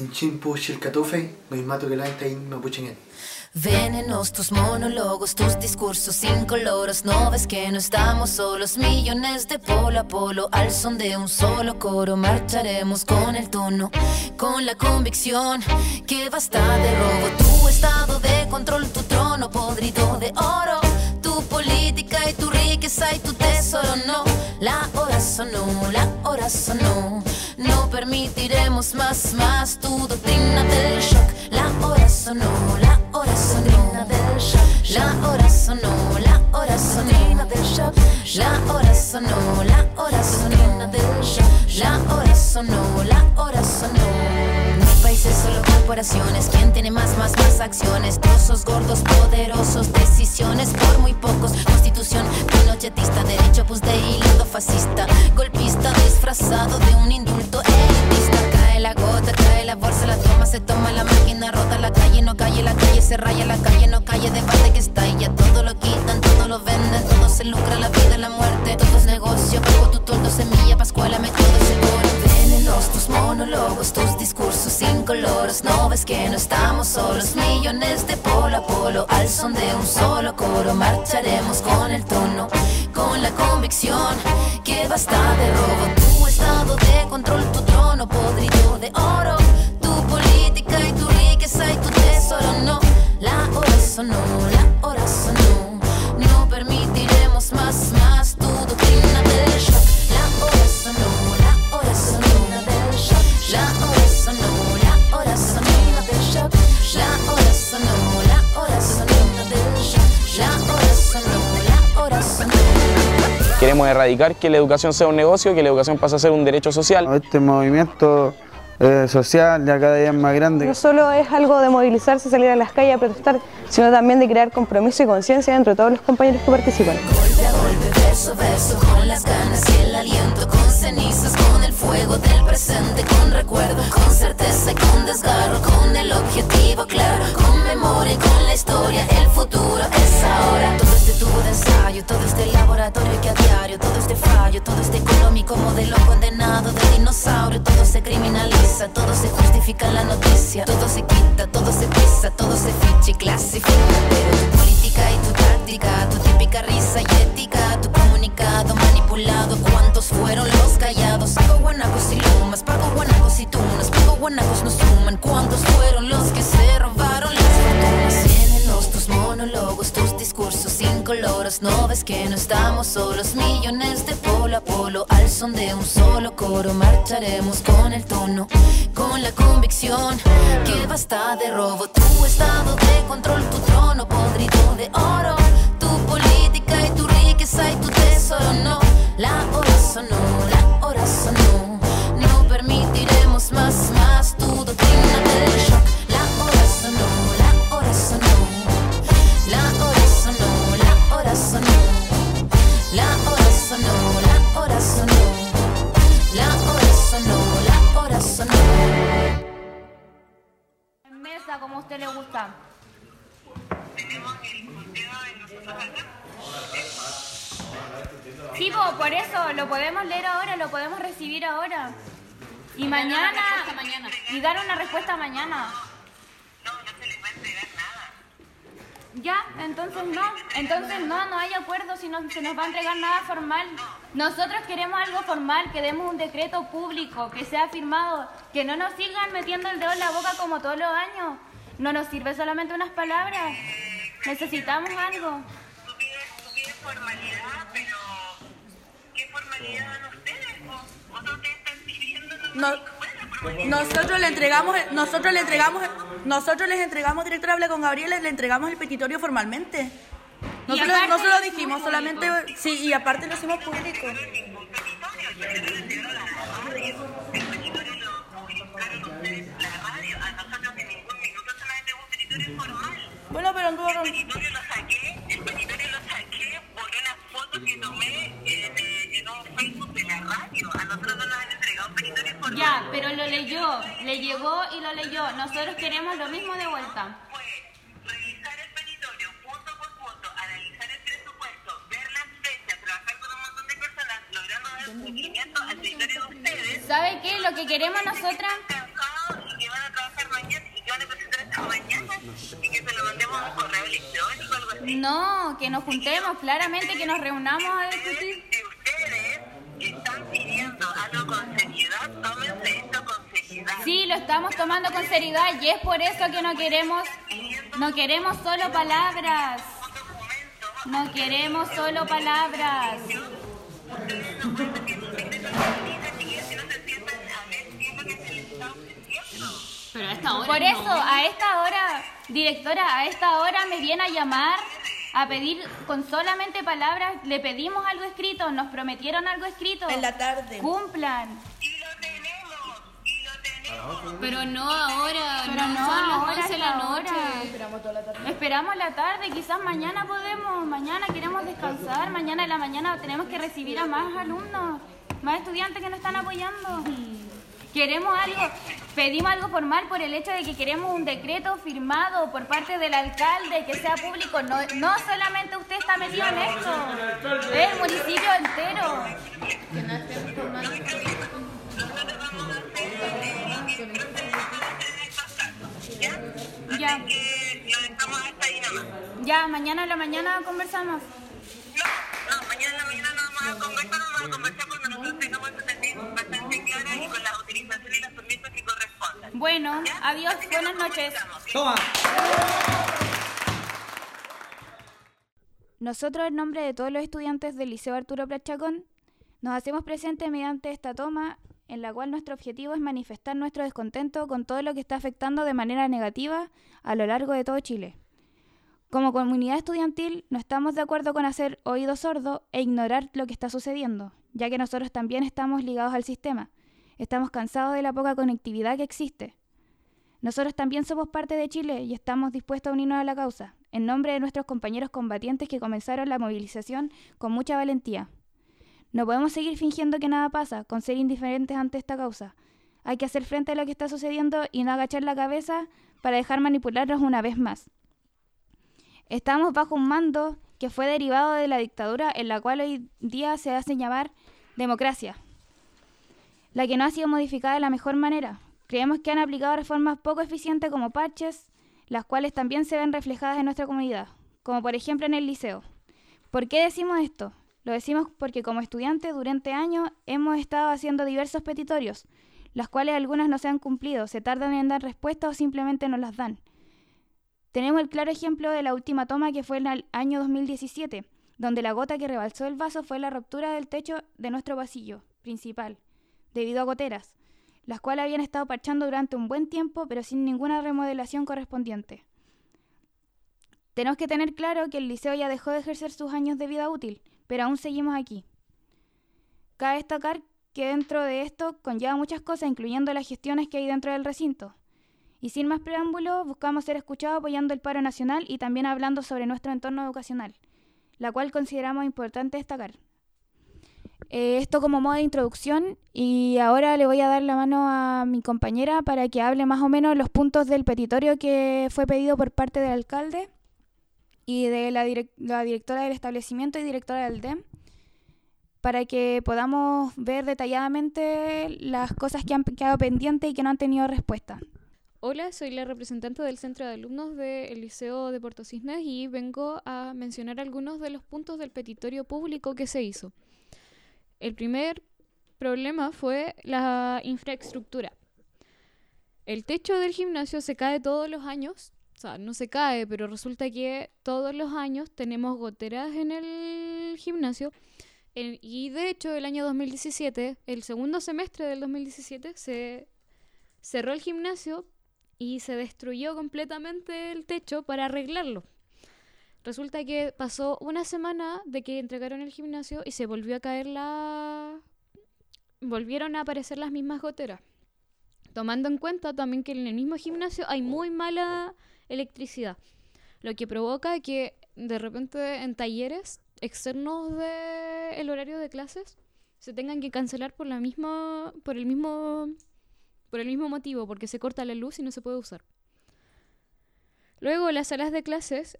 Inchimpu Shilkatufe, Mimato Gelaintain Mapuchingen. Venenos tus monólogos, tus discursos incoloros. No ves que no estamos solos, millones de polo a polo. Al son de un solo coro marcharemos con el tono, con la convicción que basta de robo. Tu estado de control, tu trono podrido de oro, tu política y tu riqueza y tu tesoro. No, la hora sonó, la hora sonó. No permitiremos más tu doctrina del shock. La hora sonó, la hora sonó. La hora sonó, la hora sonó del shock. La hora sonó, la hora sonó del shock. La hora sonó, la hora sonó. No países, solo corporaciones. ¿Quién tiene más acciones? Trozos gordos, poderosos, decisiones por muy pocos. Constitución pinochetista, derecho pues de hilo fascista, golpista disfrazado de un indulto elitista. Cae la gota, cae la bolsa, la toma, se toma la máquina, rota la calle, no calle, la calle se raya, la calle no calle, debate que está y ya todo lo quitan, todo lo venden, todo se lucra, la vida, la muerte, todo es negocio, bajo tu toldo, semilla, pascuala, me todo seguro. Venenos tus monólogos, tus discursos incoloros. No ves que no estamos solos, millones de polo a polo. Al son de un solo coro marcharemos con el tono, con la convicción que basta de robo. Tu estado de control, tu trono podrido de oro, tu política y tu riqueza y tu tesoro. No, la hora sonó, la hora sonó. No permitiremos más tu doctrina del shock. La hora sonó, la hora sonó del shock. La hora sonó, la hora sonó del shock. La hora sonó, la hora sonó del shock. La hora sonó, la hora sonó. Queremos erradicar que la educación sea un negocio, que la educación pase a ser un derecho social. Este movimiento social ya cada día es más grande. No solo es algo de movilizarse, salir a las calles a protestar, sino también de crear compromiso y conciencia entre todos los compañeros que participan. Golpe a golpe, verso a verso, con las ganas y el aliento, con cenizas, con el fuego del presente, con recuerdo, con certeza y con desgarro, con el objetivo claro, con memoria y con la historia, el futuro es ahora. Todo este tubo de ensayo, todo este laboratorio que a diario, todo este fallo, todo este económico modelo condenado de dinosaurio, todo se criminaliza, todo se justifica en la noticia, todo se quita, todo se pisa, todo se ficha y clasifica. Pero tu política y tu táctica, tu típica risa y ética, tu comunicado manipulado, ¿cuántos fueron los callados? Pago guanacos y lumas, pago guanacos y tunas, pago guanacos no suman, ¿cuántos fueron los que se robaron las fortunas? Venenos tus monólogos, tus discursos incoloros. No ves que no estamos solos, millones de polo a polo. Al son de un solo coro marcharemos con el tono, con la convicción que basta de robo. Tu estado de control, tu trono podrido de oro, tu política y tu riqueza y tu tesoro. No, la hora sonó, la hora sonó. No permitiremos más tu doctrina del shock. La hora sonó, la hora sonó. La hora sonó, la hora sonó. La hora sonó, la hora sonó. La hora sonó, la hora sonó. En mesa, como a usted le gusta. Tenemos el conteo de nosotros acá. Sí, por eso, lo podemos leer ahora, lo podemos recibir ahora. Y mañana, y dar una respuesta mañana. No se les va a entregar nada. Ya, entonces no hay acuerdo si no se nos va a entregar nada formal. Nosotros queremos algo formal, queremos un decreto público que sea firmado, que no nos sigan metiendo el dedo en la boca como todos los años. No nos sirve solamente unas palabras, necesitamos algo. Tú pides formalidad, pero ¿qué formalidad dan ustedes? ¿O ustedes están pidiendo? Nosotros les entregamos, directora, habla con Gabriela, le entregamos el petitorio formalmente. Nosotros lo dijimos, solamente, sí, y aparte lo hicimos público. El petitorio lo publicaron ustedes en la radio. A nosotros en ningún minuto solamente un petitorio formal. Bueno, pero El petitorio lo saqué por una foto que tomé en un Facebook de la radio. A nosotros no nos han entregado un petitorio formal. Ya, pero lo leyó, le llegó y lo leyó. Nosotros queremos lo mismo de vuelta. Revisar el petitorio punto por punto, analizar el presupuesto, ver las fechas, trabajar con un montón de personas, logrando dar cumplimiento al petitorio de ustedes. ¿Sabe qué? Lo que queremos nosotras... Y que van a No, que nos juntemos, claramente que nos reunamos a discutir. Si ustedes están pidiendo algo con seriedad, tómense esto con seriedad. Sí, lo estamos tomando con seriedad y es por eso que no queremos solo palabras. No queremos solo palabras. Pero a esta hora Por no. eso, a esta hora, directora, a esta hora me viene a llamar a pedir con solamente palabras. Le pedimos algo escrito, nos prometieron algo escrito. En la tarde. Cumplan. Pero no ahora, Pero no, son las ahora 11 de la hasta noche. ahora. Esperamos la tarde, quizás mañana podemos, mañana queremos descansar, mañana en la mañana tenemos que recibir a más alumnos, más estudiantes que nos están apoyando. Queremos algo, pedimos algo formal por el hecho de que queremos un decreto firmado por parte del alcalde que sea público. No solamente usted está metido en esto, es el municipio entero. Ya. Nos estamos hasta ahí nomás. Ya, mañana en la mañana conversamos. No, mañana en la mañana no vamos a conversar cuando nosotros tengamos esta tendencia bastante clara y con las utilizaciones y los permisos que correspondan. Bueno, adiós, buenas noches. ¡Toma! Nosotros, en nombre de todos los estudiantes del Liceo Arturo Prat Chacón, nos hacemos presentes mediante esta toma en la cual nuestro objetivo es manifestar nuestro descontento con todo lo que está afectando de manera negativa a lo largo de todo Chile. Como comunidad estudiantil, no estamos de acuerdo con hacer oído sordo e ignorar lo que está sucediendo, ya que nosotros también estamos ligados al sistema. Estamos cansados de la poca conectividad que existe. Nosotros también somos parte de Chile y estamos dispuestos a unirnos a la causa, en nombre de nuestros compañeros combatientes que comenzaron la movilización con mucha valentía. No podemos seguir fingiendo que nada pasa, con ser indiferentes ante esta causa. Hay que hacer frente a lo que está sucediendo y no agachar la cabeza para dejar manipularnos una vez más. Estamos bajo un mando que fue derivado de la dictadura en la cual hoy día se hace llamar democracia, la que no ha sido modificada de la mejor manera. Creemos que han aplicado reformas poco eficientes como parches, las cuales también se ven reflejadas en nuestra comunidad, como por ejemplo en el liceo. ¿Por qué decimos esto? Lo decimos porque como estudiantes durante años hemos estado haciendo diversos petitorios, las cuales algunas no se han cumplido, se tardan en dar respuesta o simplemente no las dan. Tenemos el claro ejemplo de la última toma que fue en el año 2017, donde la gota que rebalsó el vaso fue la ruptura del techo de nuestro pasillo principal, debido a goteras, las cuales habían estado parchando durante un buen tiempo, pero sin ninguna remodelación correspondiente. Tenemos que tener claro que el liceo ya dejó de ejercer sus años de vida útil, pero aún seguimos aquí. Cabe destacar que dentro de esto conlleva muchas cosas, incluyendo las gestiones que hay dentro del recinto. Y sin más preámbulos, buscamos ser escuchados apoyando el paro nacional y también hablando sobre nuestro entorno educacional, la cual consideramos importante destacar. Esto como modo de introducción, y ahora le voy a dar la mano a mi compañera para que hable más o menos los puntos del petitorio que fue pedido por parte del alcalde y de la directora del establecimiento y directora del DEM, para que podamos ver detalladamente las cosas que han quedado pendientes y que no han tenido respuesta. Hola, soy la representante del Centro de Alumnos del Liceo de Puerto Cisnes y vengo a mencionar algunos de los puntos del petitorio público que se hizo. El primer problema fue la infraestructura. El techo del gimnasio se cae todos los años, o sea, no se cae, pero resulta que todos los años tenemos goteras en el gimnasio. Y de hecho, el año 2017, el segundo semestre del 2017, se cerró el gimnasio y se destruyó completamente el techo para arreglarlo. Resulta que pasó una semana de que entregaron el gimnasio y se volvió a caer volvieron a aparecer las mismas goteras. Tomando en cuenta también que en el mismo gimnasio hay muy mala electricidad, lo que provoca que de repente en talleres externos del horario de clases se tengan que cancelar por el mismo motivo, porque se corta la luz y no se puede usar. Luego, las salas de clases,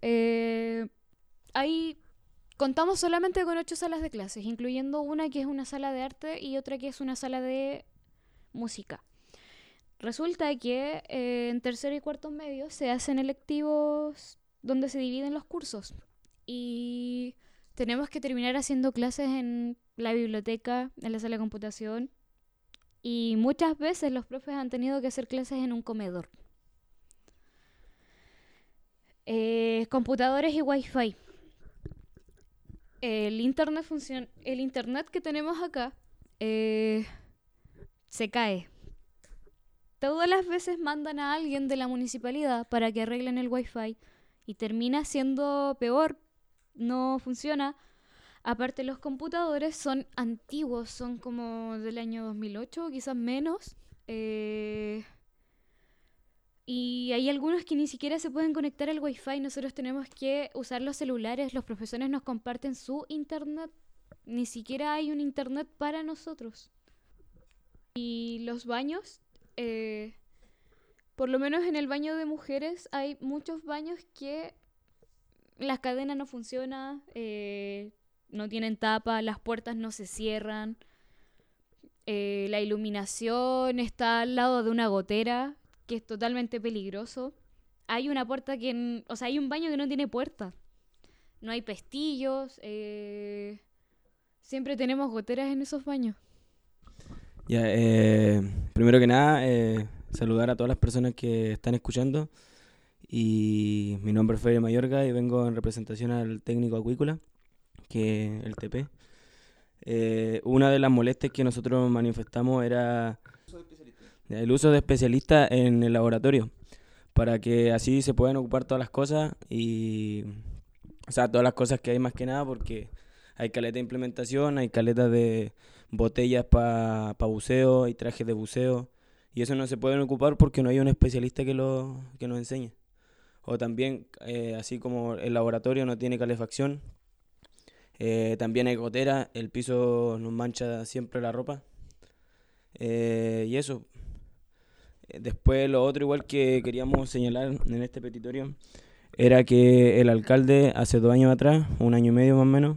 contamos solamente con 8 salas de clases, incluyendo una que es una sala de arte y otra que es una sala de música. Resulta que en tercero y cuarto medio se hacen electivos donde se dividen los cursos. y tenemos que terminar haciendo clases en la biblioteca, en la sala de computación, y muchas veces los profes han tenido que hacer clases en un comedor. Computadores y wifi. El internet que tenemos acá se cae. Todas las veces mandan a alguien de la municipalidad para que arreglen el wifi y termina siendo peor, no funciona. Aparte, los computadores son antiguos, son como del año 2008, quizás menos. Y hay algunos que ni siquiera se pueden conectar al wifi. Nosotros tenemos que usar los celulares, los profesores nos comparten su internet. Ni siquiera hay un internet para nosotros. Y los baños, por lo menos en el baño de mujeres, hay muchos baños que las cadenas no funcionan, no tienen tapa, las puertas no se cierran, la iluminación está al lado de una gotera, que es totalmente peligroso. Hay una puerta hay un baño que no tiene puerta. No hay pestillos, siempre tenemos goteras en esos baños. Ya, primero que nada, saludar a todas las personas que están escuchando. Y mi nombre es Fede Mayorga y vengo en representación al técnico acuícola, que es el TP. Una de las molestias que nosotros manifestamos era el uso de especialistas en el laboratorio, para que así se puedan ocupar todas las cosas, todas las cosas que hay más que nada, porque hay caleta de implementación, hay caleta de botellas para buceo, hay trajes de buceo, y eso no se pueden ocupar porque no hay un especialista que nos enseñe. O también, así como el laboratorio no tiene calefacción, también hay gotera, el piso nos mancha siempre la ropa, y eso. Después lo otro igual que queríamos señalar en este petitorio era que el alcalde hace 2 años atrás, 1 año y medio más o menos,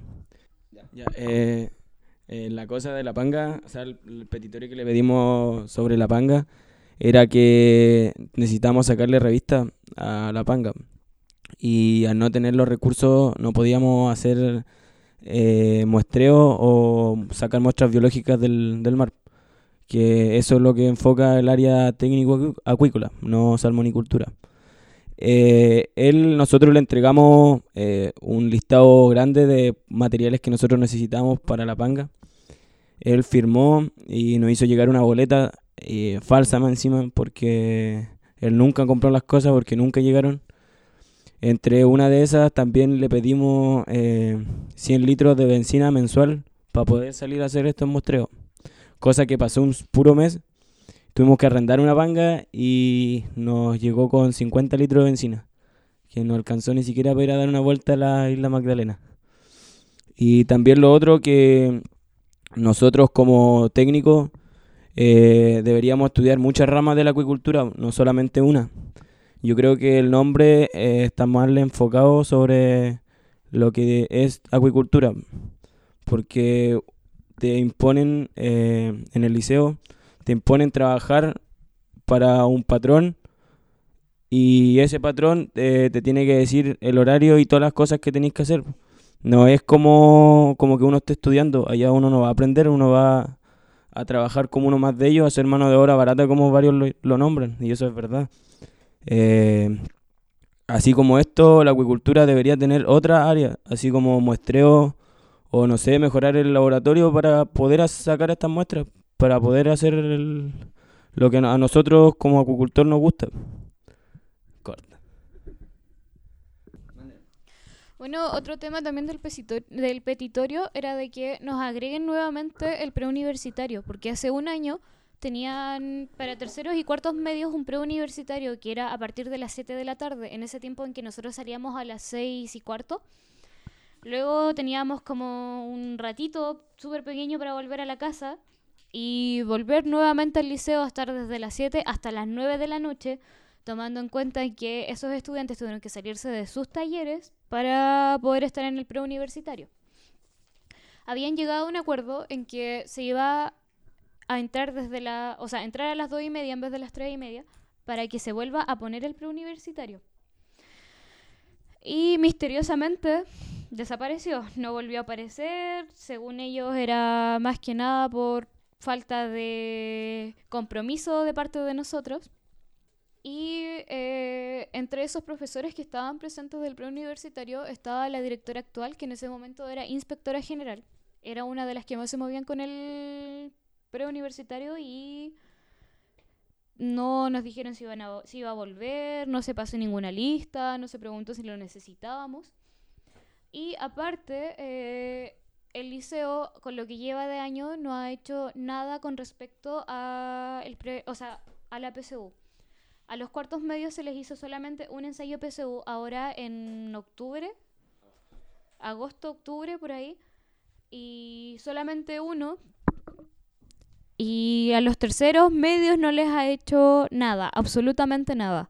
la cosa de la panga, o sea, el petitorio que le pedimos sobre la panga era que necesitábamos sacarle revista a la panga, y al no tener los recursos no podíamos hacer muestreo o sacar muestras biológicas del mar, que eso es lo que enfoca el área técnico-acuícola, no salmonicultura. Nosotros le entregamos un listado grande de materiales que nosotros necesitamos para la panga. Él firmó y nos hizo llegar una boleta falsa más encima, porque él nunca compró las cosas, porque nunca llegaron. Entre una de esas también le pedimos 100 litros de benzina mensual para poder salir a hacer estos muestreos. Cosa que pasó un puro mes, tuvimos que arrendar una panga y nos llegó con 50 litros de benzina, que no alcanzó ni siquiera para ir a dar una vuelta a la isla Magdalena. Y también lo otro, que nosotros como técnicos deberíamos estudiar muchas ramas de la acuicultura, no solamente una. Yo creo que el nombre está mal enfocado sobre lo que es acuicultura, porque te imponen en el liceo, te imponen trabajar para un patrón, y ese patrón te tiene que decir el horario y todas las cosas que tenéis que hacer. No es como que uno esté estudiando, allá uno no va a aprender, uno va a trabajar como uno más de ellos, a hacer mano de obra barata como varios lo nombran, y eso es verdad. Así como esto, la acuicultura debería tener otra área, así como muestreo, o no sé, mejorar el laboratorio para poder sacar estas muestras, para poder hacer lo que a nosotros como acuicultor nos gusta. Corta. Bueno, otro tema también del petitorio era de que nos agreguen nuevamente el preuniversitario, porque hace 1 año tenían para terceros y cuartos medios un preuniversitario que era a partir de las 7 de la tarde, en ese tiempo en que nosotros salíamos a las 6:15. Luego teníamos como un ratito súper pequeño para volver a la casa y volver nuevamente al liceo a estar desde las 7 hasta las 9 de la noche, tomando en cuenta que esos estudiantes tuvieron que salirse de sus talleres para poder estar en el preuniversitario. Habían llegado a un acuerdo en que se iba a entrar entrar a las 2:30 en vez de las 3:30 para que se vuelva a poner el preuniversitario. Y misteriosamente desapareció, no volvió a aparecer. Según ellos era más que nada por falta de compromiso de parte de nosotros. Y entre esos profesores que estaban presentes del preuniversitario estaba la directora actual, que en ese momento era inspectora general. Era una de las que más se movían con el preuniversitario y no nos dijeron si iba a volver, no se pasó ninguna lista, no se preguntó si lo necesitábamos. Y aparte, el liceo, con lo que lleva de año, no ha hecho nada con respecto a la PSU. A los cuartos medios se les hizo solamente un ensayo PSU ahora en agosto, octubre, por ahí, y solamente uno. Y a los terceros medios no les ha hecho nada, absolutamente nada.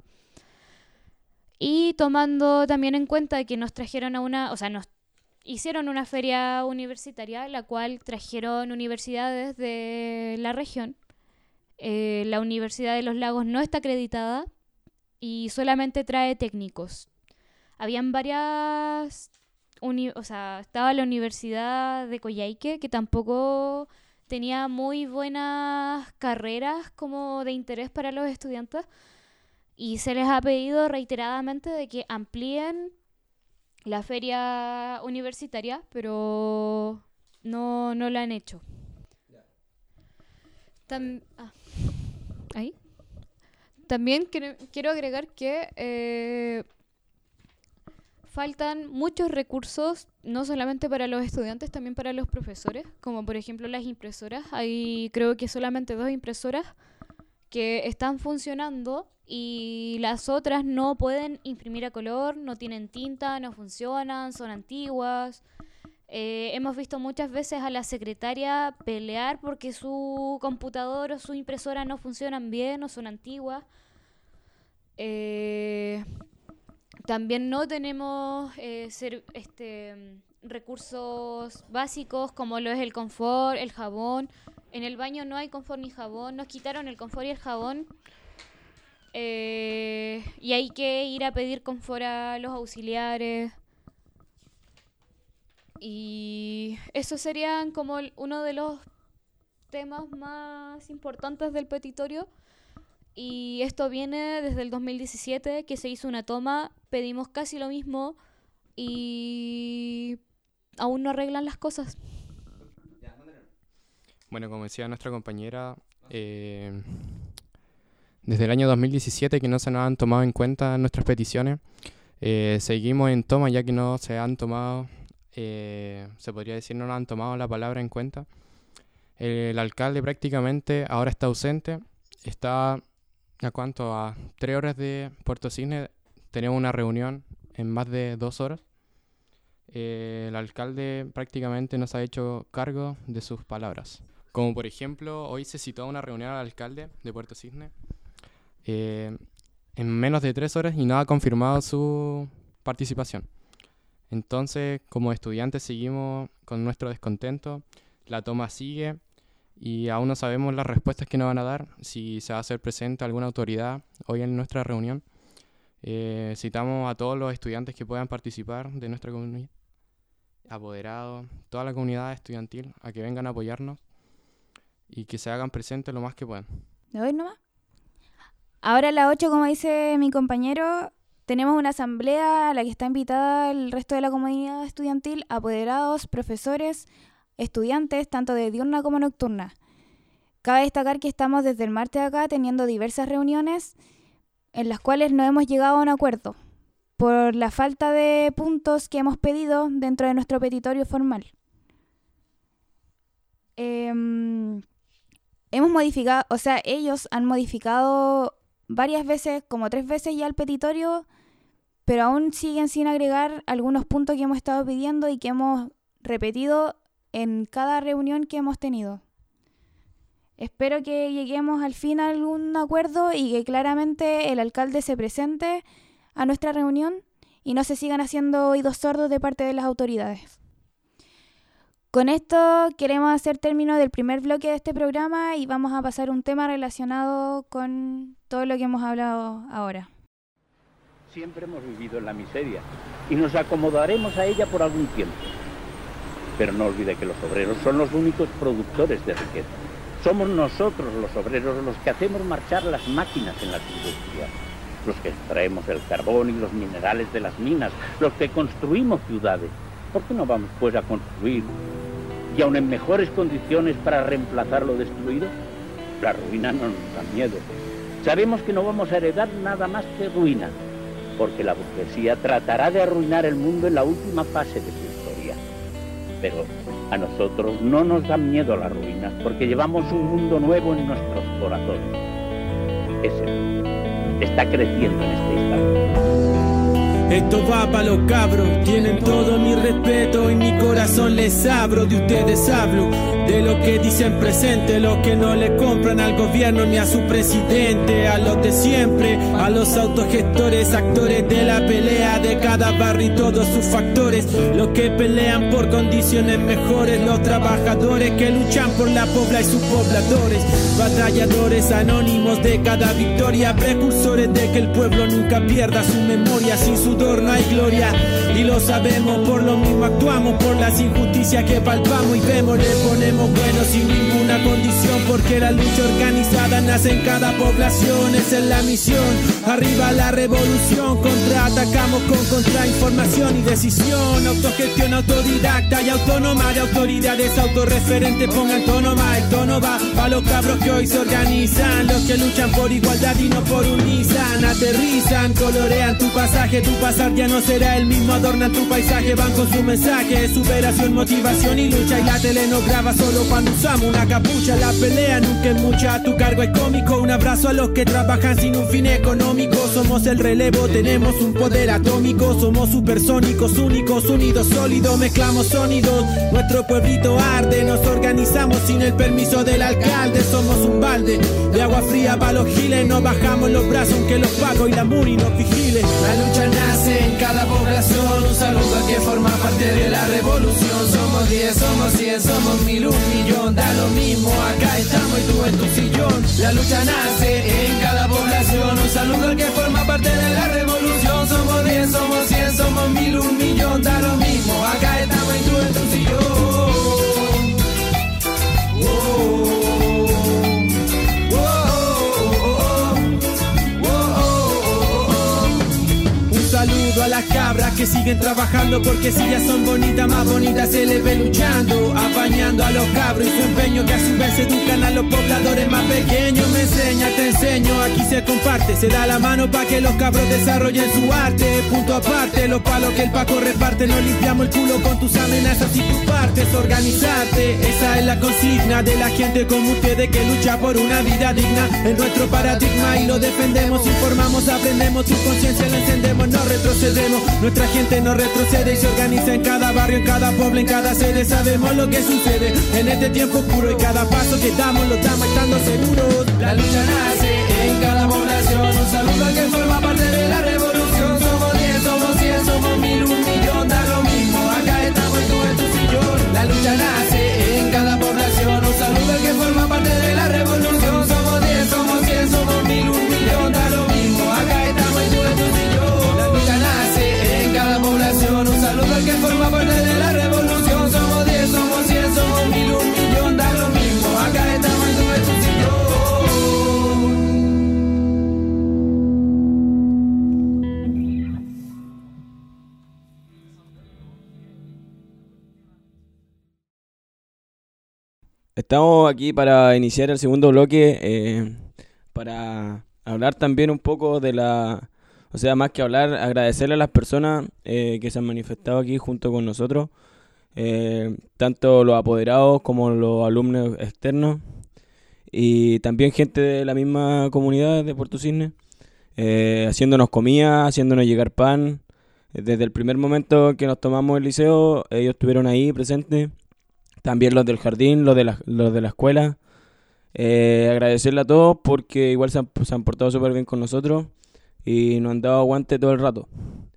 Y tomando también en cuenta que nos trajeron nos hicieron una feria universitaria, la cual trajeron universidades de la región. La Universidad de los Lagos no está acreditada y solamente trae técnicos. Habían varias... estaba la Universidad de Coyhaique, que tampoco tenía muy buenas carreras como de interés para los estudiantes, y se les ha pedido reiteradamente de que amplíen la feria universitaria, pero no lo han hecho. Ahí. También quiero agregar que faltan muchos recursos, no solamente para los estudiantes, también para los profesores, como por ejemplo las impresoras. Hay creo que solamente 2 impresoras que están funcionando y las otras no pueden imprimir a color, no tienen tinta, no funcionan, son antiguas. Hemos visto muchas veces a la secretaria pelear porque su computador o su impresora no funcionan bien o son antiguas. También no tenemos recursos básicos como lo es el confort, el jabón. En el baño no hay confort ni jabón, nos quitaron el confort y el jabón. Y hay que ir a pedir confort a los auxiliares. Y eso serían como uno de los temas más importantes del petitorio. Y esto viene desde el 2017, que se hizo una toma, pedimos casi lo mismo y aún no arreglan las cosas. Bueno, como decía nuestra compañera, desde el año 2017 que no se nos han tomado en cuenta nuestras peticiones, seguimos en toma ya que no se han tomado... se podría decir no nos han tomado la palabra en cuenta. El alcalde prácticamente ahora está ausente, está a 3 horas de Puerto Cisnes. Tenemos una reunión en más de 2 horas. El alcalde prácticamente no se ha hecho cargo de sus palabras, como por ejemplo hoy se citó a una reunión al alcalde de Puerto Cisnes en menos de 3 horas y no ha confirmado su participación. Entonces, como estudiantes seguimos con nuestro descontento, la toma sigue y aún no sabemos las respuestas que nos van a dar, si se va a hacer presente alguna autoridad hoy en nuestra reunión. Citamos a todos los estudiantes que puedan participar de nuestra comunidad, apoderados, toda la comunidad estudiantil, a que vengan a apoyarnos y que se hagan presentes lo más que puedan. ¿Me voy nomás? Ahora a las 8, como dice mi compañero, tenemos una asamblea a la que está invitada el resto de la comunidad estudiantil, apoderados, profesores, estudiantes, tanto de diurna como nocturna. Cabe destacar que estamos desde el martes acá teniendo diversas reuniones en las cuales no hemos llegado a un acuerdo por la falta de puntos que hemos pedido dentro de nuestro petitorio formal. Ellos han modificado varias veces, como 3 veces ya el petitorio, pero aún siguen sin agregar algunos puntos que hemos estado pidiendo y que hemos repetido en cada reunión que hemos tenido. Espero que lleguemos al fin a algún acuerdo y que claramente el alcalde se presente a nuestra reunión y no se sigan haciendo oídos sordos de parte de las autoridades. Con esto queremos hacer término del primer bloque de este programa y vamos a pasar a un tema relacionado con todo lo que hemos hablado ahora. Siempre hemos vivido en la miseria y nos acomodaremos a ella por algún tiempo. Pero no olvide que los obreros son los únicos productores de riqueza. Somos nosotros los obreros los que hacemos marchar las máquinas en las industrias, los que extraemos el carbón y los minerales de las minas, los que construimos ciudades. ¿Por qué no vamos pues a construir, y aún en mejores condiciones, para reemplazar lo destruido? La ruina no nos da miedo. Sabemos que no vamos a heredar nada más que ruina, porque la burguesía tratará de arruinar el mundo en la última fase de su historia. Pero a nosotros no nos dan miedo las ruinas, porque llevamos un mundo nuevo en nuestros corazones. Ese mundo está creciendo en este instante. Esto va pa' los cabros, tienen todo mi respeto y mi corazón les abro. De ustedes hablo, de lo que dicen presente, los que no le compran al gobierno ni a su presidente, a los de siempre, a los autogestores, actores de la pelea de cada barrio y todos sus factores, los que pelean por condiciones mejores, los trabajadores que luchan por la pobla y sus pobladores, batalladores anónimos de cada victoria, precursores de que el pueblo nunca pierda su memoria. Sin sudor no hay gloria y lo sabemos, por lo mismo actuamos por las injusticias que palpamos y vemos. Le ponemos bueno sin ninguna condición, porque la lucha organizada nace en cada población. Esa es la misión, arriba la revolución, contraatacamos con contrainformación y decisión, autogestión autodidacta y autónoma de autoridades autorreferentes. Pongan tono más, el tono va a los cabros que hoy se organizan, los que luchan por igualdad y no por unizan, aterrizan, colorean tu pasaje, tu pasar ya no será el mismo, adornan tu paisaje, van con su mensaje, superación, motivación y lucha, y la tele no graba solo cuando usamos una capucha. La pelea nunca es mucha, a tu cargo es cómico, un abrazo a los que trabajan sin un fin económico. Somos el relevo, tenemos un poder atómico, somos supersónicos, únicos, unidos, sólidos, mezclamos sonidos, nuestro pueblito arde, nos organizamos sin el permiso del alcalde, somos un balde de agua fría para los giles, no bajamos los brazos aunque los pagos y la MUNI nos vigile. La lucha nace en cada población, un saludo al que forma parte de la revolución. Somos 10, somos 100, somos 1000, 1.000.000, da lo mismo, acá estamos y tú en tu sillón. La lucha nace en cada población, un saludo al que forma parte de la revolución. Somos 10, somos 100, somos 1000, 1.000.000, da lo mismo, acá estamos y tú en tu sillón. Saludo a las cabras que siguen trabajando, porque si ya son bonitas, más bonitas se les ve luchando, apañando a los cabros y su empeño, que a su vez educan a los pobladores más pequeños. Me enseña, te enseño, aquí se comparte, se da la mano pa' que los cabros desarrollen su arte. Punto aparte, los palos que el Paco reparte, no limpiamos el culo con tus amenazas y tus partes. Organizarte, esa es la consigna de la gente como ustedes que lucha por una vida digna. Es nuestro paradigma y lo defendemos, informamos, aprendemos, tu conciencia la encendemos, no retrocedemos, nuestra gente no retrocede y se organiza en cada barrio, en cada pueblo, en cada sede. Sabemos lo que sucede en este tiempo oscuro y cada paso que damos lo damos estando seguros. La lucha nace en cada población, un saludo al que forma parte de la revolución. Somos 10, somos 100, somos 1000, 1.000.000, da lo mismo, acá estamos y tú en tu sillón. La lucha nace en cada población, un saludo al que forma parte de la revolución. Somos 10, somos 100, somos 1000, 1.000.000, da lo mismo, acá estamos y tú en tu sillón. Nace en cada población, un saludo al que forma parte de la revolución. Somos 10, somos 100, somos 1000, 1.000.000, da lo mismo, acá estamos y tú en tu sillón. Estamos aquí para iniciar el segundo bloque, para hablar también un poco de la... O sea, más que hablar, agradecerle a las personas que se han manifestado aquí junto con nosotros, tanto los apoderados como los alumnos externos y también gente de la misma comunidad de Puerto Cisnes, haciéndonos comida, haciéndonos llegar pan. Desde el primer momento que nos tomamos el liceo, ellos estuvieron ahí presentes, también los del jardín, los de la escuela. Agradecerle a todos porque igual se han portado súper bien con nosotros y nos han dado aguante todo el rato.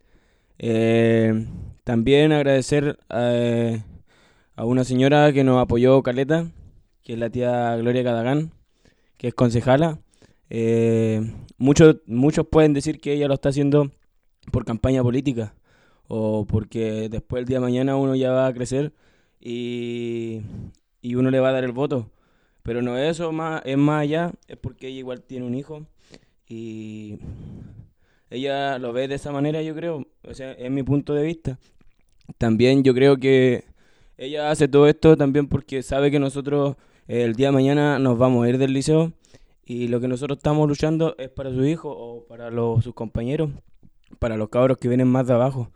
También agradecer a una señora que nos apoyó caleta, que es la tía Gloria Cadagán, que es concejala. Muchos pueden decir que ella lo está haciendo por campaña política o porque después el día de mañana uno ya va a crecer y uno le va a dar el voto. Pero no es eso, es más allá, es porque ella igual tiene un hijo y ella lo ve de esa manera, yo creo, o sea, es mi punto de vista. También yo creo que ella hace todo esto también porque sabe que nosotros el día de mañana nos vamos a ir del liceo y lo que nosotros estamos luchando es para su hijo o para sus compañeros, para los cabros que vienen más de abajo.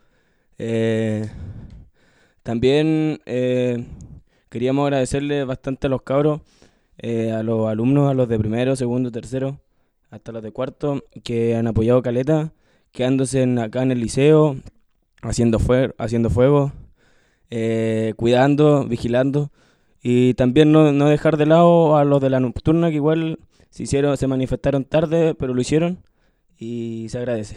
También queríamos agradecerle bastante a los cabros, a los alumnos, a los de primero, segundo, tercero, hasta los de cuarto, que han apoyado caleta, quedándose acá en el liceo, haciendo fuego, cuidando, vigilando, y también no dejar de lado a los de la nocturna, que igual se manifestaron tarde, pero lo hicieron, y se agradece.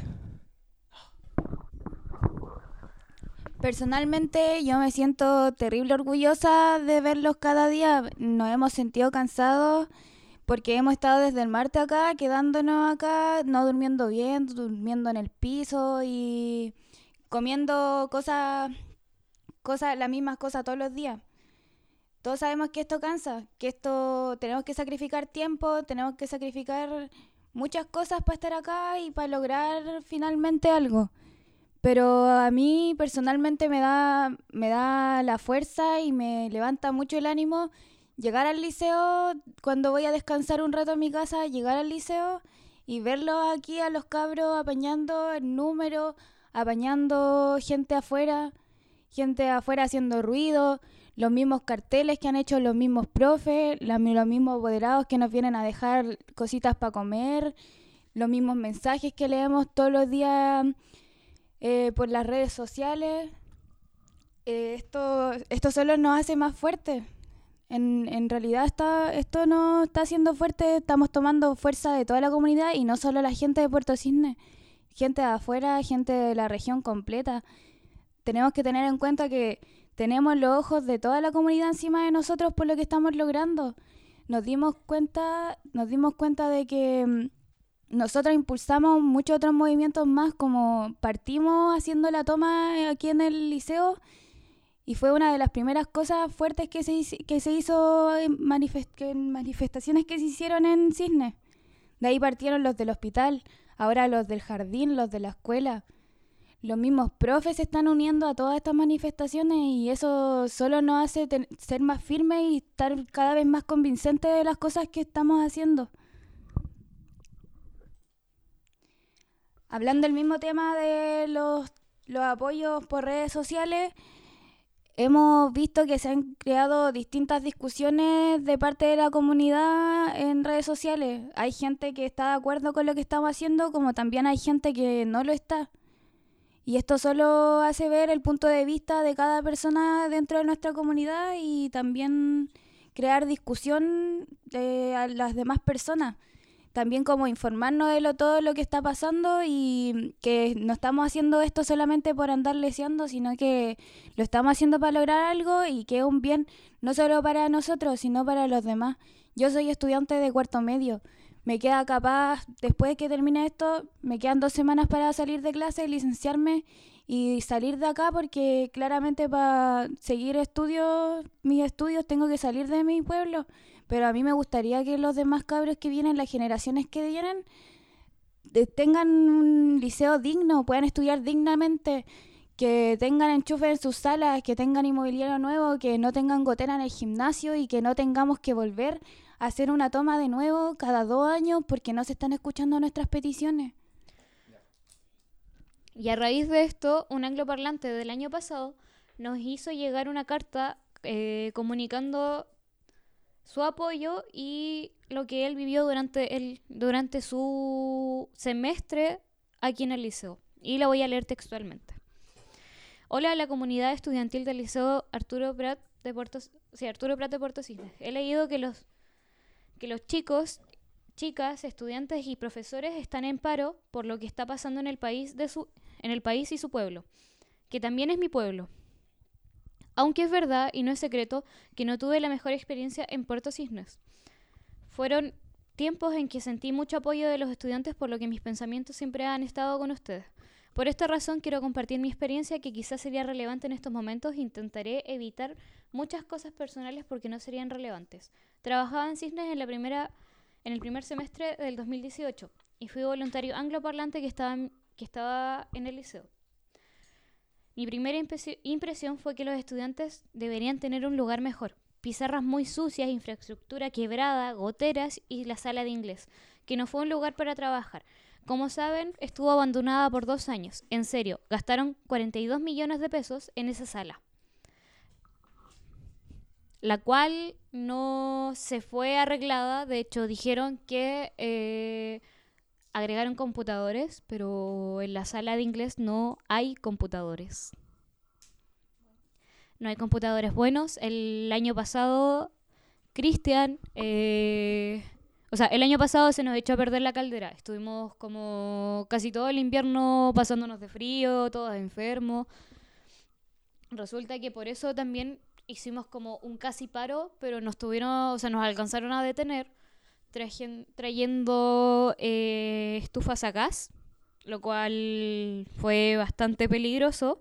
Personalmente yo me siento terrible orgullosa de verlos cada día. Nos hemos sentido cansados porque hemos estado desde el martes acá, quedándonos acá, no durmiendo bien, durmiendo en el piso y comiendo las mismas cosas todos los días. Todos sabemos que esto cansa, que esto tenemos que sacrificar tiempo, tenemos que sacrificar muchas cosas para estar acá y para lograr finalmente algo. Pero a mí personalmente me da la fuerza y me levanta mucho el ánimo llegar al liceo cuando voy a descansar un rato en mi casa, llegar al liceo y verlos aquí a los cabros apañando el número, apañando gente afuera haciendo ruido, los mismos carteles que han hecho los mismos profes, los mismos apoderados que nos vienen a dejar cositas para comer, los mismos mensajes que leemos todos los días por las redes sociales. Esto solo nos hace más fuertes. En realidad esto no está haciendo fuerte, estamos tomando fuerza de toda la comunidad y no solo la gente de Puerto Cisnes, gente de afuera, gente de la región completa. Tenemos que tener en cuenta que tenemos los ojos de toda la comunidad encima de nosotros por lo que estamos logrando. Nos dimos cuenta de que nosotros impulsamos muchos otros movimientos más, como partimos haciendo la toma aquí en el liceo y fue una de las primeras cosas fuertes que se hizo en manifestaciones que se hicieron en Cisnes. De ahí partieron los del hospital, ahora los del jardín, los de la escuela. Los mismos profes se están uniendo a todas estas manifestaciones y eso solo nos hace ser más firmes y estar cada vez más convincentes de las cosas que estamos haciendo. Hablando del mismo tema de los apoyos por redes sociales, hemos visto que se han creado distintas discusiones de parte de la comunidad en redes sociales. Hay gente que está de acuerdo con lo que estamos haciendo, como también hay gente que no lo está. Y esto solo hace ver el punto de vista de cada persona dentro de nuestra comunidad y también crear discusión a las demás personas. También como informarnos de todo lo que está pasando y que no estamos haciendo esto solamente por andar leseando, sino que lo estamos haciendo para lograr algo y que es un bien no solo para nosotros, sino para los demás. Yo soy estudiante de cuarto medio. Me queda capaz, después de que termine esto, me quedan 2 semanas para salir de clase, licenciarme y salir de acá porque claramente para seguir mis estudios tengo que salir de mi pueblo. Pero a mí me gustaría que los demás cabros que vienen, las generaciones que vienen, tengan un liceo digno, puedan estudiar dignamente, que tengan enchufe en sus salas, que tengan inmobiliario nuevo, que no tengan gotera en el gimnasio y que no tengamos que volver a hacer una toma de nuevo cada 2 años porque no se están escuchando nuestras peticiones. Y a raíz de esto, un angloparlante del año pasado nos hizo llegar una carta comunicando su apoyo y lo que él vivió durante su semestre aquí en el liceo. Y la voy a leer textualmente. Hola a la comunidad estudiantil del Liceo Arturo Prat de Puerto Cisnes. He leído que los chicos, chicas, estudiantes y profesores están en paro por lo que está pasando en el país y su pueblo, que también es mi pueblo. Aunque es verdad y no es secreto que no tuve la mejor experiencia en Puerto Cisnes. Fueron tiempos en que sentí mucho apoyo de los estudiantes, por lo que mis pensamientos siempre han estado con ustedes. Por esta razón quiero compartir mi experiencia que quizás sería relevante en estos momentos. Intentaré evitar muchas cosas personales porque no serían relevantes. Trabajaba en Cisnes en el primer semestre del 2018 y fui voluntario angloparlante que estaba en el liceo. Mi primera impresión fue que los estudiantes deberían tener un lugar mejor. Pizarras muy sucias, infraestructura quebrada, goteras y la sala de inglés, que no fue un lugar para trabajar. Como saben, estuvo abandonada por 2 años. En serio, gastaron 42 millones de pesos en esa sala, la cual no se fue arreglada. De hecho, dijeron que agregaron computadores, pero en la sala de inglés no hay computadores. No hay computadores buenos. El año pasado, Cristian... el año pasado se nos echó a perder la caldera. Estuvimos como casi todo el invierno pasándonos de frío, todos enfermos. Resulta que por eso también hicimos como un casi paro, pero nos alcanzaron a detener trayendo estufas a gas, lo cual fue bastante peligroso.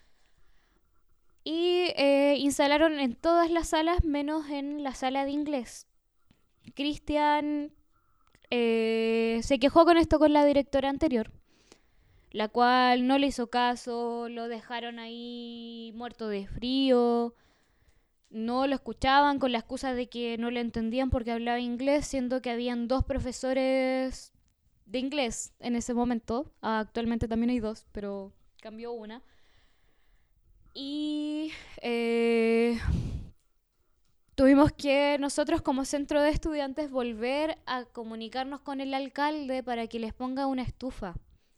Y instalaron en todas las salas menos en la sala de inglés. Cristian se quejó con esto con la directora anterior, la cual no le hizo caso, lo dejaron ahí muerto de frío, no lo escuchaban con la excusa de que no le entendían porque hablaba inglés, siendo que habían 2 profesores de inglés en ese momento. Actualmente también hay 2, pero cambió una. Y tuvimos que nosotros como centro de estudiantes volver a comunicarnos con el alcalde para que les ponga una estufa.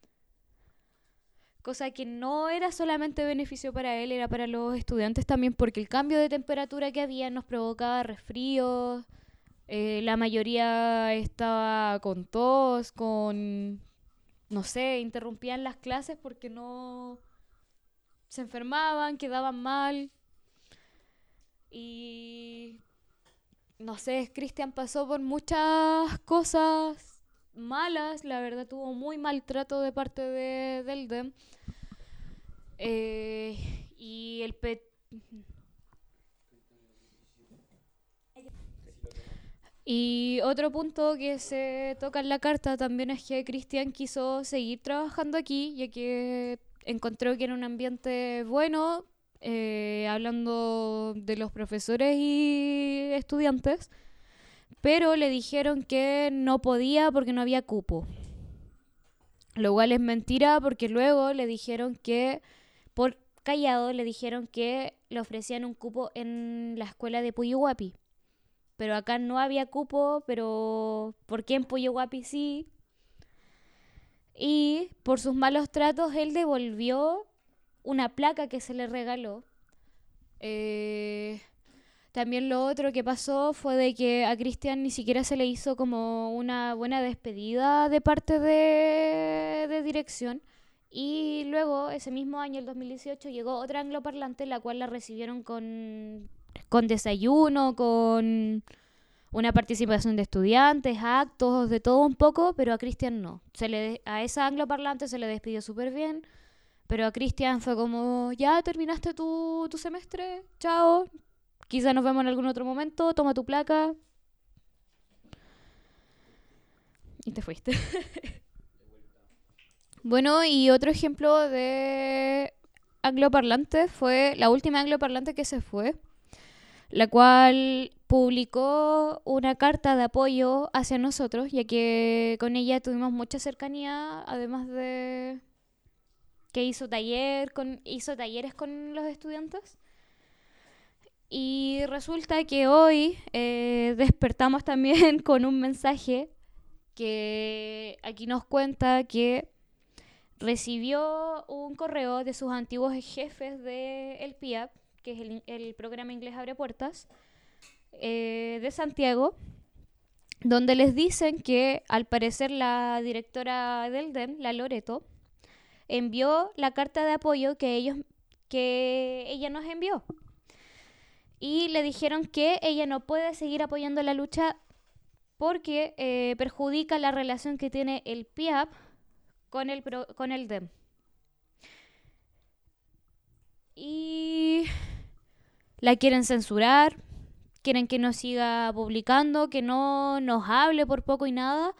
Cosa que no era solamente beneficio para él, era para los estudiantes también, porque el cambio de temperatura que había nos provocaba resfríos. La mayoría estaba con tos, interrumpían las clases porque no se enfermaban, quedaban mal. Y Cristian pasó por muchas cosas malas, la verdad tuvo muy maltrato de parte del DEM. Y y otro punto que se toca en la carta también es que Cristian quiso seguir trabajando aquí, ya que encontró que era un ambiente bueno, hablando de los profesores y estudiantes, pero le dijeron que no podía porque no había cupo. Lo cual es mentira, porque luego le dijeron que, por callado, le dijeron que le ofrecían un cupo en la escuela de Puyuhuapi. Pero acá no había cupo, pero ¿por qué en Puyuhuapi sí? Y por sus malos tratos, él devolvió una placa que se le regaló. También lo otro que pasó fue de que a Cristian ni siquiera se le hizo como una buena despedida de parte de dirección. Y luego, ese mismo año, el 2018, llegó otra angloparlante, la cual la recibieron con desayuno, con una participación de estudiantes, actos, de todo un poco, pero a Cristian no. A esa angloparlante se le despidió súper bien, pero a Cristian fue como, ya terminaste tu semestre, chao, quizá nos vemos en algún otro momento, toma tu placa. Y te fuiste. Bueno, y otro ejemplo de angloparlante fue la última angloparlante que se fue, la cual publicó una carta de apoyo hacia nosotros, ya que con ella tuvimos mucha cercanía, además de que hizo talleres con los estudiantes. Y resulta que hoy despertamos también con un mensaje que aquí nos cuenta que recibió un correo de sus antiguos jefes del PIAP, que es el programa Inglés Abre Puertas, de Santiago, donde les dicen que al parecer la directora del DEM, la Loreto, envió la carta de apoyo que ella nos envió. Y le dijeron que ella no puede seguir apoyando la lucha porque perjudica la relación que tiene el PIAP con el DEM. la quieren censurar, quieren que no siga publicando, que no nos hable por poco y nada.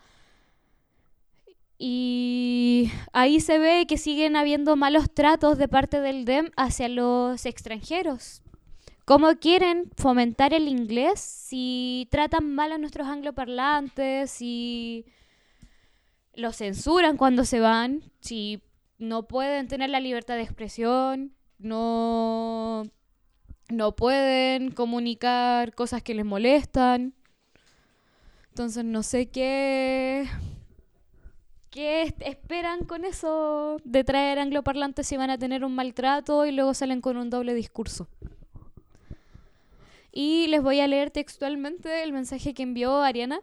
Y ahí se ve que siguen habiendo malos tratos de parte del DEM hacia los extranjeros. ¿Cómo quieren fomentar el inglés si tratan mal a nuestros angloparlantes, si los censuran cuando se van, si no pueden tener la libertad de expresión, no pueden comunicar cosas que les molestan? Entonces no sé qué esperan con eso de traer angloparlantes si van a tener un maltrato y luego salen con un doble discurso. Y les voy a leer textualmente el mensaje que envió Ariana,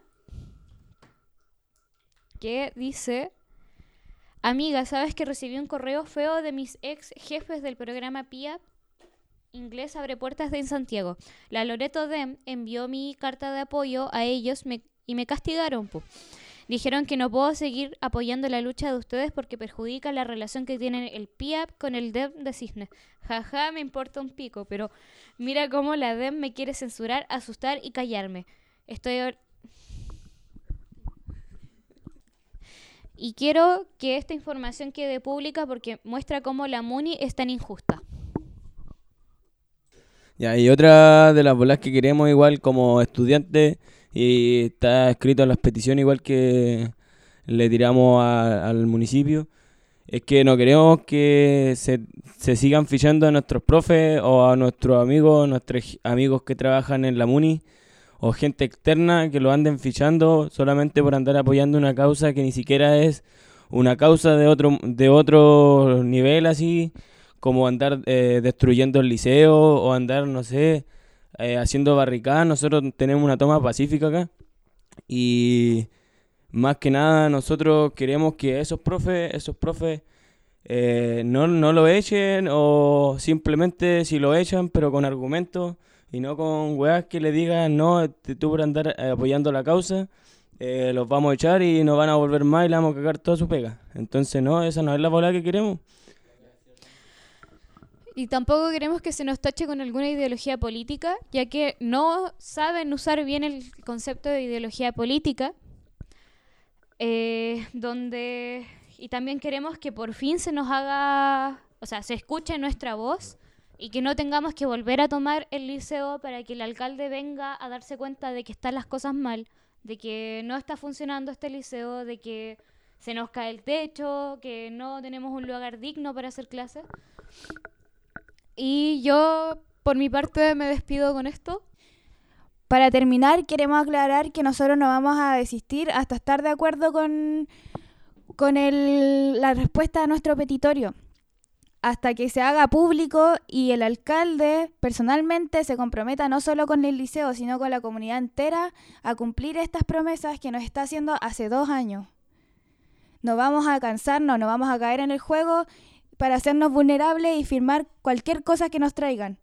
que dice: amiga, ¿sabes que recibí un correo feo de mis ex jefes del programa PIA Inglés Abre Puertas de en Santiago? La Loreto Dem envió mi carta de apoyo a ellos y me castigaron, po. Dijeron que no puedo seguir apoyando la lucha de ustedes porque perjudica la relación que tienen el PIAP con el DEM de Cisne. Jaja, me importa un pico, pero mira cómo la DEM me quiere censurar, asustar y callarme. Y quiero que esta información quede pública porque muestra cómo la MUNI es tan injusta. Ya, y otra de las bolas que queremos igual como estudiantes, y está escrito en las peticiones igual que le tiramos al municipio, es que no queremos que se sigan fichando a nuestros profes o a nuestros amigos que trabajan en la MUNI o gente externa que lo anden fichando solamente por andar apoyando una causa que ni siquiera es una causa de otro nivel, así como andar destruyendo el liceo o andar, no sé, haciendo barricadas. Nosotros tenemos una toma pacífica acá y más que nada nosotros queremos que esos profes no lo echen, o simplemente si lo echan pero con argumentos y no con weas que le digan no, tú por andar apoyando la causa los vamos a echar y nos van a volver más y le vamos a cagar toda su pega. Entonces no, esa no es la bola que queremos. Y tampoco queremos que se nos tache con alguna ideología política, ya que no saben usar bien el concepto de ideología política. Y también queremos que por fin se nos haga, o sea, se escuche nuestra voz y que no tengamos que volver a tomar el liceo para que el alcalde venga a darse cuenta de que están las cosas mal, de que no está funcionando este liceo, de que se nos cae el techo, que no tenemos un lugar digno para hacer clases. Y yo, por mi parte, me despido con esto. Para terminar, queremos aclarar que nosotros no vamos a desistir hasta estar de acuerdo con la respuesta a nuestro petitorio. Hasta que se haga público y el alcalde personalmente se comprometa no solo con el liceo, sino con la comunidad entera a cumplir estas promesas que nos está haciendo hace 2 años. No vamos a cansarnos, no vamos a caer en el juego para hacernos vulnerables y firmar cualquier cosa que nos traigan.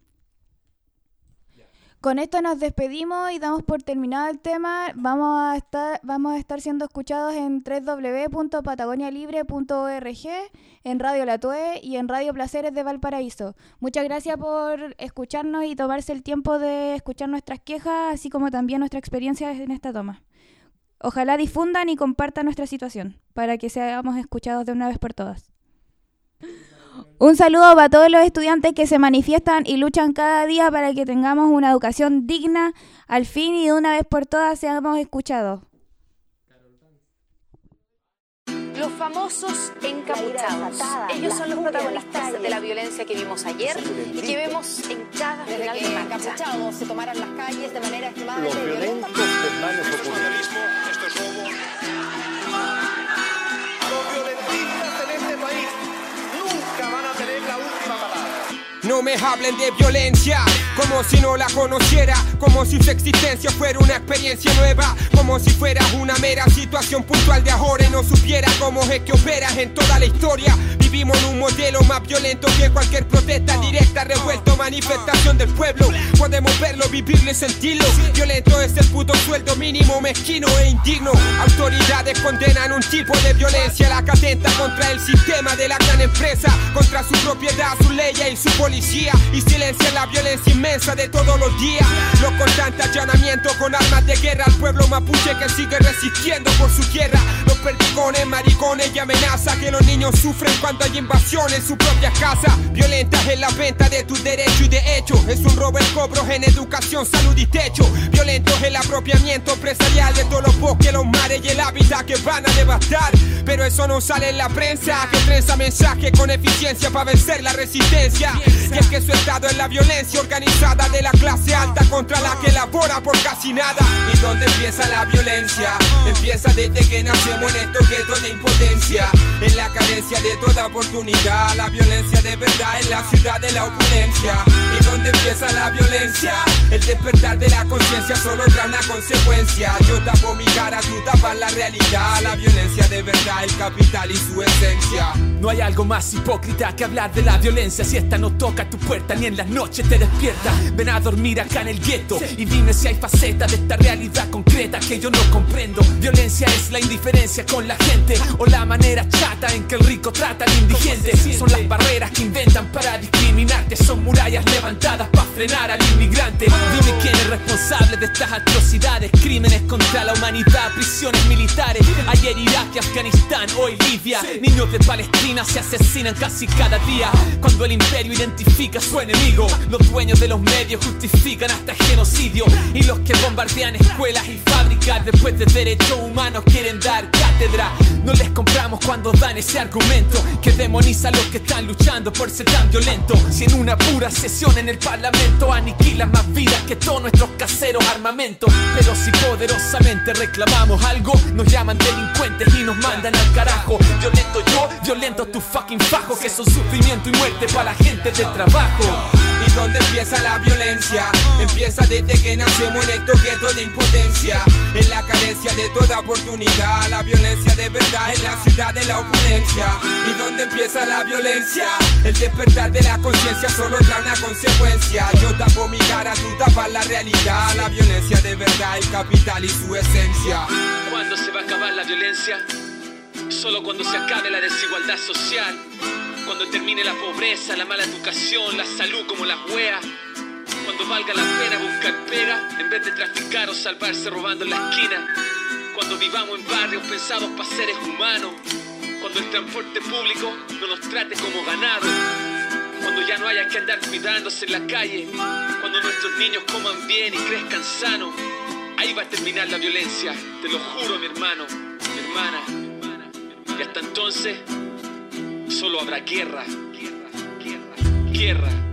Con esto nos despedimos y damos por terminado el tema. Vamos a estar siendo escuchados en www.patagonialibre.org, en Radio La Tue y en Radio Placeres de Valparaíso. Muchas gracias por escucharnos y tomarse el tiempo de escuchar nuestras quejas, así como también nuestra experiencia en esta toma. Ojalá difundan y compartan nuestra situación para que seamos escuchados de una vez por todas. Un saludo para todos los estudiantes que se manifiestan y luchan cada día para que tengamos una educación digna, al fin y de una vez por todas seamos escuchados. Los famosos encapuchados. Ellos son los protagonistas de la violencia que vimos ayer y que vemos en cada final de marcha. Los encapuchados se tomaron las calles de manera extremadamente violenta. Los vandalismo, esto es robo. Los violentistas en este país nunca van a tener la última palabra. No me hablen de violencia, como si no la conociera, como si su existencia fuera una experiencia nueva, como si fuera una mera situación puntual de ahora y no supiera cómo es que operas en toda la historia. Vivimos en un modelo más violento que cualquier protesta directa, revuelto, manifestación del pueblo. Podemos verlo, vivirlo y sentirlo. Violento es el puto sueldo mínimo, mezquino e indigno. Autoridades condenan un tipo de violencia, la que atenta contra el sistema de la gran empresa, contra su propiedad, su ley y su policía. policía y silencian la violencia inmensa de todos los días. Los constantes allanamientos con armas de guerra al pueblo mapuche que sigue resistiendo por su tierra. Los perdigones, maricones y amenazas que los niños sufren cuando hay invasión en su propia casa. Violentas en la venta de tus derechos y de hecho es un robo el cobro en educación, salud y techo. Violentos el apropiamiento empresarial de todos los bosques, los mares y el hábitat que van a devastar. Pero eso no sale en la prensa, que trenza mensaje con eficiencia para vencer la resistencia. Y es que su estado es la violencia organizada de la clase alta contra la que labora por casi nada. ¿Y dónde empieza la violencia? Empieza desde que nacemos en estos guetos de impotencia, en la carencia de toda oportunidad. La violencia de verdad en la ciudad de la opulencia. ¿Y dónde empieza la violencia? El despertar de la conciencia solo trae una consecuencia. Yo tapo mi cara, tú tapas la realidad. La violencia de verdad, el capital y su esencia. No hay algo más hipócrita que hablar de la violencia. Si esta no toca tu puerta ni en las noches te despierta. Ven a dormir acá en el gueto y dime si hay facetas de esta realidad concreta que yo no comprendo. Violencia es la indiferencia con la gente o la manera chata en que el rico trata al indigente. Son las barreras que inventan para discriminarte. Son murallas levantadas para frenar al inmigrante. Dime quién es responsable de estas atrocidades, crímenes contra la humanidad, prisiones militares. Ayer Irak y Afganistán, hoy Libia. Niños de Palestina se asesinan casi cada día. Cuando el imperio identifica a su enemigo, los dueños de los medios justifican hasta genocidio. Y los que bombardean escuelas y fábricas después de derechos humanos quieren dar cátedra. No les compramos cuando dan ese argumento que demoniza a los que están luchando por ser tan violentos. Si en una pura sesión en el parlamento aniquilan más vidas que todos nuestros caseros armamentos. Pero si poderosamente reclamamos algo, nos llaman delincuentes y nos mandan al carajo. Violento yo, violento tu fucking fajo, que son sufrimiento y muerte para la gente del trabajo. ¿Y dónde empieza la violencia? Empieza desde que nacemos en estos guetos de impotencia, en la carencia de toda oportunidad. La violencia de verdad en la ciudad de la opulencia. ¿Y dónde empieza la violencia? El despertar de la conciencia solo trae una consecuencia. Yo tapo mi cara, tú tapas la realidad. La violencia de verdad, el capital y su esencia. ¿Cuándo se va a acabar la violencia? Solo cuando se acabe la desigualdad social. Cuando termine la pobreza, la mala educación, la salud como las weas. Cuando valga la pena buscar pega en vez de traficar o salvarse robando en la esquina. Cuando vivamos en barrios pensados para seres humanos. Cuando el transporte público no nos trate como ganado. Cuando ya no haya que andar cuidándose en la calle. Cuando nuestros niños coman bien y crezcan sanos. Ahí va a terminar la violencia, te lo juro, mi hermano, mi hermana. Y hasta entonces solo habrá guerra, guerra, guerra, guerra.